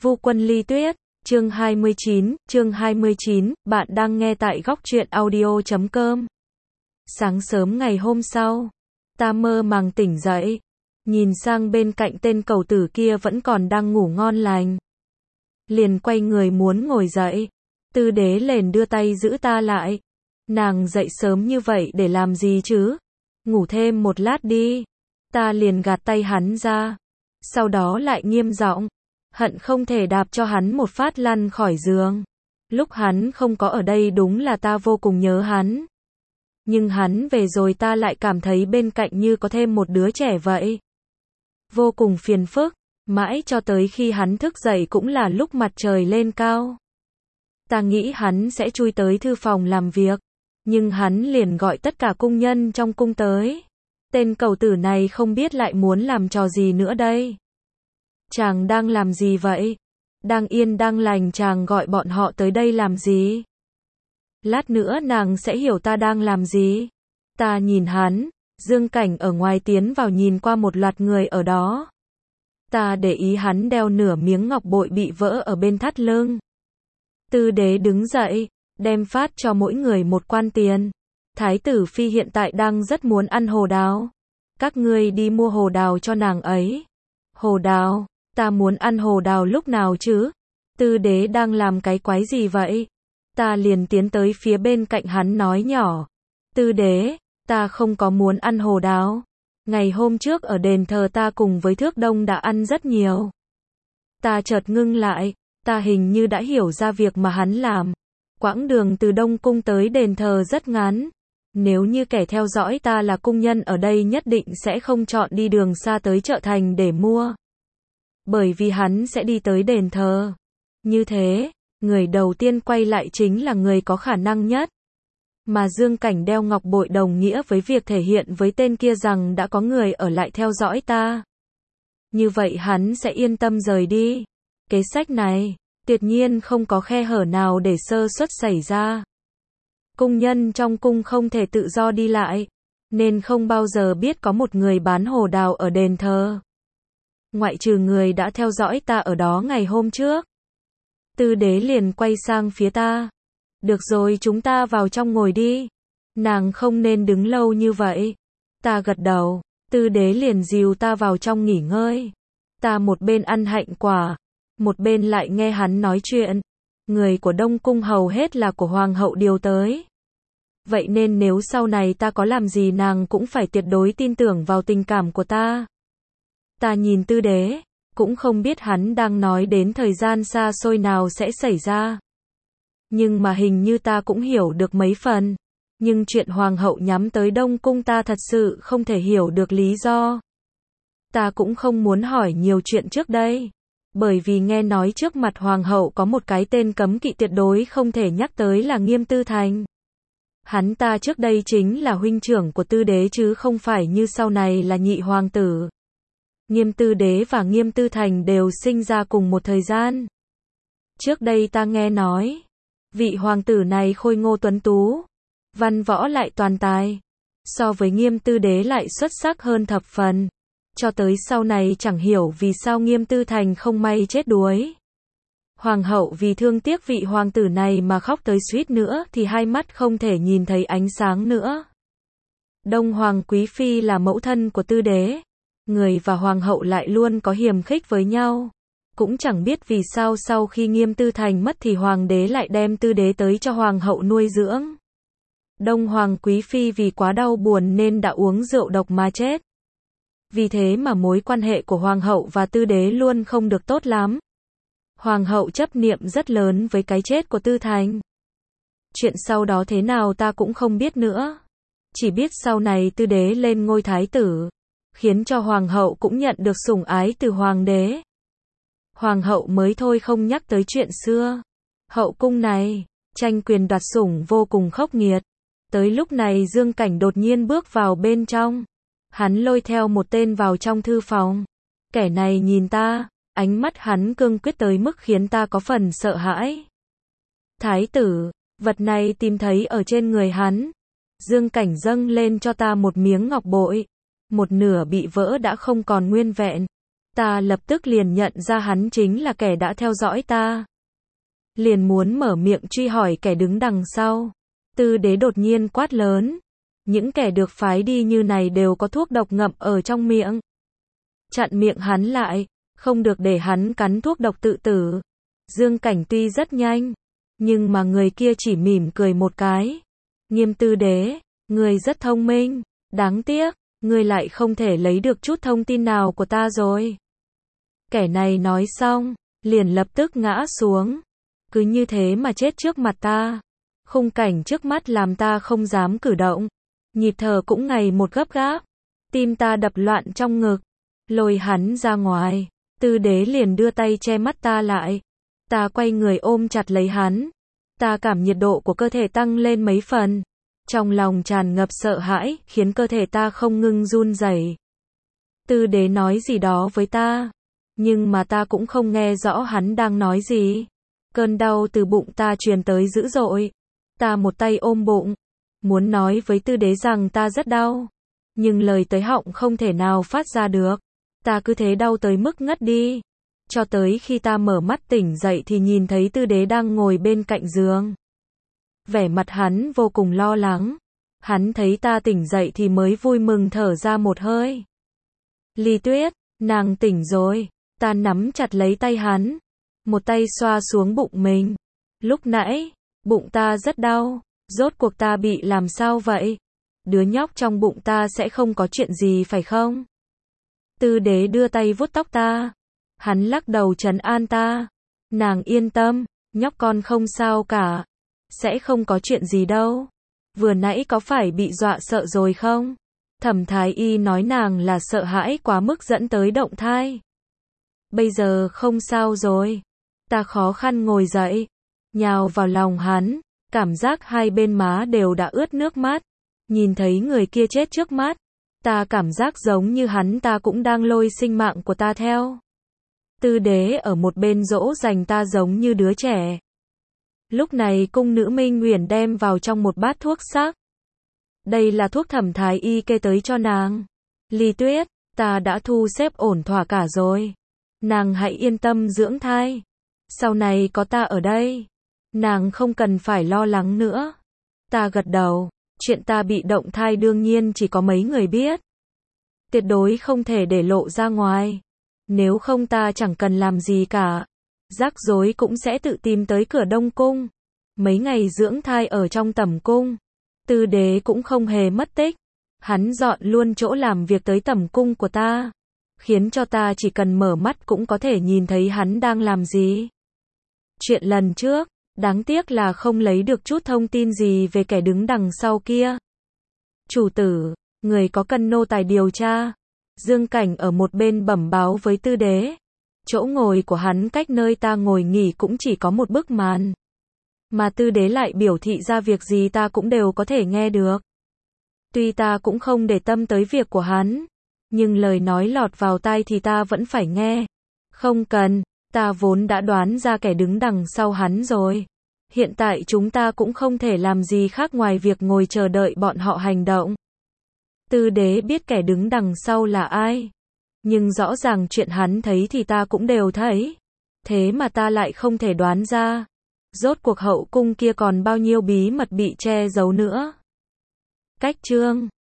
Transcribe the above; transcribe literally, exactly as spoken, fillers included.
Vu Quân Ly Tuyết, chương hai mươi chín, chương hai mươi chín, bạn đang nghe tại góc truyện audio chấm com. Sáng sớm ngày hôm sau, ta mơ màng tỉnh dậy, nhìn sang bên cạnh tên cầu tử kia vẫn còn đang ngủ ngon lành. Liền quay người muốn ngồi dậy, Tư Đế liền đưa tay giữ ta lại. Nàng dậy sớm như vậy để làm gì chứ? Ngủ thêm một lát đi. Ta liền gạt tay hắn ra, sau đó lại nghiêm giọng, hận không thể đạp cho hắn một phát lăn khỏi giường. Lúc hắn không có ở đây đúng là ta vô cùng nhớ hắn. Nhưng hắn về rồi ta lại cảm thấy bên cạnh như có thêm một đứa trẻ vậy. Vô cùng phiền phức, mãi cho tới khi hắn thức dậy cũng là lúc mặt trời lên cao. Ta nghĩ hắn sẽ chui tới thư phòng làm việc, nhưng hắn liền gọi tất cả cung nhân trong cung tới. Tên cầu tử này không biết lại muốn làm trò gì nữa đây. Chàng đang làm gì vậy? Đang yên đang lành chàng gọi bọn họ tới đây làm gì? Lát nữa nàng sẽ hiểu ta đang làm gì. Ta nhìn hắn, Dương Cảnh ở ngoài tiến vào nhìn qua một loạt người ở đó. Ta để ý hắn đeo nửa miếng ngọc bội bị vỡ ở bên thắt lưng. Tư Đế đứng dậy, đem phát cho mỗi người một quan tiền. Thái tử phi hiện tại đang rất muốn ăn hồ đào. Các ngươi đi mua hồ đào cho nàng ấy. Hồ đào? Ta muốn ăn hồ đào lúc nào chứ? Tư Đế đang làm cái quái gì vậy? Ta liền tiến tới phía bên cạnh hắn nói nhỏ. Tư Đế, ta không có muốn ăn hồ đào. Ngày hôm trước ở đền thờ ta cùng với Thước Đông đã ăn rất nhiều. Ta chợt ngưng lại, ta hình như đã hiểu ra việc mà hắn làm. Quãng đường từ Đông Cung tới đền thờ rất ngắn. Nếu như kẻ theo dõi ta là cung nhân ở đây nhất định sẽ không chọn đi đường xa tới chợ thành để mua. Bởi vì hắn sẽ đi tới đền thờ. Như thế, người đầu tiên quay lại chính là người có khả năng nhất. Mà Dương Cảnh đeo ngọc bội đồng nghĩa với việc thể hiện với tên kia rằng đã có người ở lại theo dõi ta. Như vậy hắn sẽ yên tâm rời đi. Kế sách này, tuyệt nhiên không có khe hở nào để sơ suất xảy ra. Cung nhân trong cung không thể tự do đi lại, nên không bao giờ biết có một người bán hồ đào ở đền thờ. Ngoại trừ người đã theo dõi ta ở đó ngày hôm trước. Tư Đế liền quay sang phía ta. Được rồi, chúng ta vào trong ngồi đi. Nàng không nên đứng lâu như vậy. Ta gật đầu. Tư Đế liền dìu ta vào trong nghỉ ngơi. Ta một bên ăn hạnh quả, một bên lại nghe hắn nói chuyện. Người của Đông Cung hầu hết là của Hoàng hậu điều tới. Vậy nên nếu sau này ta có làm gì nàng cũng phải tuyệt đối tin tưởng vào tình cảm của ta. Ta nhìn Tư Đế, cũng không biết hắn đang nói đến thời gian xa xôi nào sẽ xảy ra. Nhưng mà hình như ta cũng hiểu được mấy phần. Nhưng chuyện Hoàng hậu nhắm tới Đông Cung ta thật sự không thể hiểu được lý do. Ta cũng không muốn hỏi nhiều chuyện trước đây. Bởi vì nghe nói trước mặt Hoàng hậu có một cái tên cấm kỵ tuyệt đối không thể nhắc tới là Nghiêm Tư Thành. Hắn ta trước đây chính là huynh trưởng của Tư Đế chứ không phải như sau này là nhị hoàng tử. Nghiêm Tư Đế và Nghiêm Tư Thành đều sinh ra cùng một thời gian. Trước đây ta nghe nói, vị hoàng tử này khôi ngô tuấn tú, văn võ lại toàn tài, so với Nghiêm Tư Đế lại xuất sắc hơn thập phần. Cho tới sau này chẳng hiểu vì sao Nghiêm Tư Thành không may chết đuối. Hoàng hậu vì thương tiếc vị hoàng tử này mà khóc tới suýt nữa thì hai mắt không thể nhìn thấy ánh sáng nữa. Đông Hoàng Quý Phi là mẫu thân của Tư Đế. Người và Hoàng hậu lại luôn có hiềm khích với nhau. Cũng chẳng biết vì sao sau khi Nghiêm Tư Thành mất thì Hoàng đế lại đem Tư Đế tới cho Hoàng hậu nuôi dưỡng. Đông Hoàng Quý Phi vì quá đau buồn nên đã uống rượu độc mà chết. Vì thế mà mối quan hệ của Hoàng hậu và Tư Đế luôn không được tốt lắm. Hoàng hậu chấp niệm rất lớn với cái chết của Tư Thành. Chuyện sau đó thế nào ta cũng không biết nữa. Chỉ biết sau này Tư Đế lên ngôi thái tử, khiến cho Hoàng hậu cũng nhận được sủng ái từ Hoàng đế. Hoàng hậu mới thôi không nhắc tới chuyện xưa. Hậu cung này, tranh quyền đoạt sủng vô cùng khốc nghiệt. Tới lúc này Dương Cảnh đột nhiên bước vào bên trong. Hắn lôi theo một tên vào trong thư phòng. Kẻ này nhìn ta, ánh mắt hắn cương quyết tới mức khiến ta có phần sợ hãi. Thái tử, vật này tìm thấy ở trên người hắn. Dương Cảnh dâng lên cho ta một miếng ngọc bội. Một nửa bị vỡ đã không còn nguyên vẹn. Ta lập tức liền nhận ra hắn chính là kẻ đã theo dõi ta. Liền muốn mở miệng truy hỏi kẻ đứng đằng sau. Tư đế đột nhiên quát lớn. Những kẻ được phái đi như này đều có thuốc độc ngậm ở trong miệng. Chặn miệng hắn lại, không được để hắn cắn thuốc độc tự tử. Dương Cảnh tuy rất nhanh, nhưng mà người kia chỉ mỉm cười một cái. Nghiêm Tư đế, người rất thông minh, đáng tiếc, người lại không thể lấy được chút thông tin nào của ta rồi. Kẻ này nói xong, liền lập tức ngã xuống. Cứ như thế mà chết trước mặt ta. Khung cảnh trước mắt làm ta không dám cử động. Nhịp thở cũng ngày một gấp gáp. Tim ta đập loạn trong ngực. Lôi hắn ra ngoài. Tư đế liền đưa tay che mắt ta lại. Ta quay người ôm chặt lấy hắn. Ta cảm nhiệt độ của cơ thể tăng lên mấy phần. Trong lòng tràn ngập sợ hãi, khiến cơ thể ta không ngừng run rẩy. Tư đế nói gì đó với ta. Nhưng mà ta cũng không nghe rõ hắn đang nói gì. Cơn đau từ bụng ta truyền tới dữ dội. Ta một tay ôm bụng. Muốn nói với tư đế rằng ta rất đau. Nhưng lời tới họng không thể nào phát ra được. Ta cứ thế đau tới mức ngất đi. Cho tới khi ta mở mắt tỉnh dậy thì nhìn thấy tư đế đang ngồi bên cạnh giường. Vẻ mặt hắn vô cùng lo lắng. Hắn thấy ta tỉnh dậy thì mới vui mừng thở ra một hơi. Ly Tuyết, nàng tỉnh rồi. Ta nắm chặt lấy tay hắn. Một tay xoa xuống bụng mình. Lúc nãy, bụng ta rất đau. Rốt cuộc ta bị làm sao vậy? Đứa nhóc trong bụng ta sẽ không có chuyện gì phải không? Tư đế đưa tay vuốt tóc ta. Hắn lắc đầu trấn an ta. Nàng yên tâm, nhóc con không sao cả. Sẽ không có chuyện gì đâu. Vừa nãy có phải bị dọa sợ rồi không? Thẩm Thái Y nói nàng là sợ hãi quá mức dẫn tới động thai. Bây giờ không sao rồi. Ta khó khăn ngồi dậy. Nhào vào lòng hắn. Cảm giác hai bên má đều đã ướt nước mắt. Nhìn thấy người kia chết trước mắt. Ta cảm giác giống như hắn ta cũng đang lôi sinh mạng của ta theo. Tư đế ở một bên dỗ dành ta giống như đứa trẻ. Lúc này cung nữ Minh Uyển đem vào trong một bát thuốc sắc. Đây là thuốc Thẩm Thái Y kê tới cho nàng. Ly Tuyết, ta đã thu xếp ổn thỏa cả rồi. Nàng hãy yên tâm dưỡng thai. Sau này có ta ở đây. Nàng không cần phải lo lắng nữa. Ta gật đầu. Chuyện ta bị động thai đương nhiên chỉ có mấy người biết. Tuyệt đối không thể để lộ ra ngoài. Nếu không ta chẳng cần làm gì cả. Rắc rối cũng sẽ tự tìm tới cửa Đông Cung. Mấy ngày dưỡng thai ở trong tẩm cung. Tư đế cũng không hề mất tích. Hắn dọn luôn chỗ làm việc tới tẩm cung của ta. Khiến cho ta chỉ cần mở mắt cũng có thể nhìn thấy hắn đang làm gì. Chuyện lần trước, đáng tiếc là không lấy được chút thông tin gì về kẻ đứng đằng sau kia. Chủ tử, người có cần nô tài điều tra. Dương Cảnh ở một bên bẩm báo với tư đế. Chỗ ngồi của hắn cách nơi ta ngồi nghỉ cũng chỉ có một bức màn. Mà tư đế lại biểu thị ra việc gì ta cũng đều có thể nghe được. Tuy ta cũng không để tâm tới việc của hắn. Nhưng lời nói lọt vào tai thì ta vẫn phải nghe. Không cần, ta vốn đã đoán ra kẻ đứng đằng sau hắn rồi. Hiện tại chúng ta cũng không thể làm gì khác ngoài việc ngồi chờ đợi bọn họ hành động. Tư đế biết kẻ đứng đằng sau là ai. Nhưng rõ ràng chuyện hắn thấy thì ta cũng đều thấy. Thế mà ta lại không thể đoán ra. Rốt cuộc hậu cung kia còn bao nhiêu bí mật bị che giấu nữa. Cách chương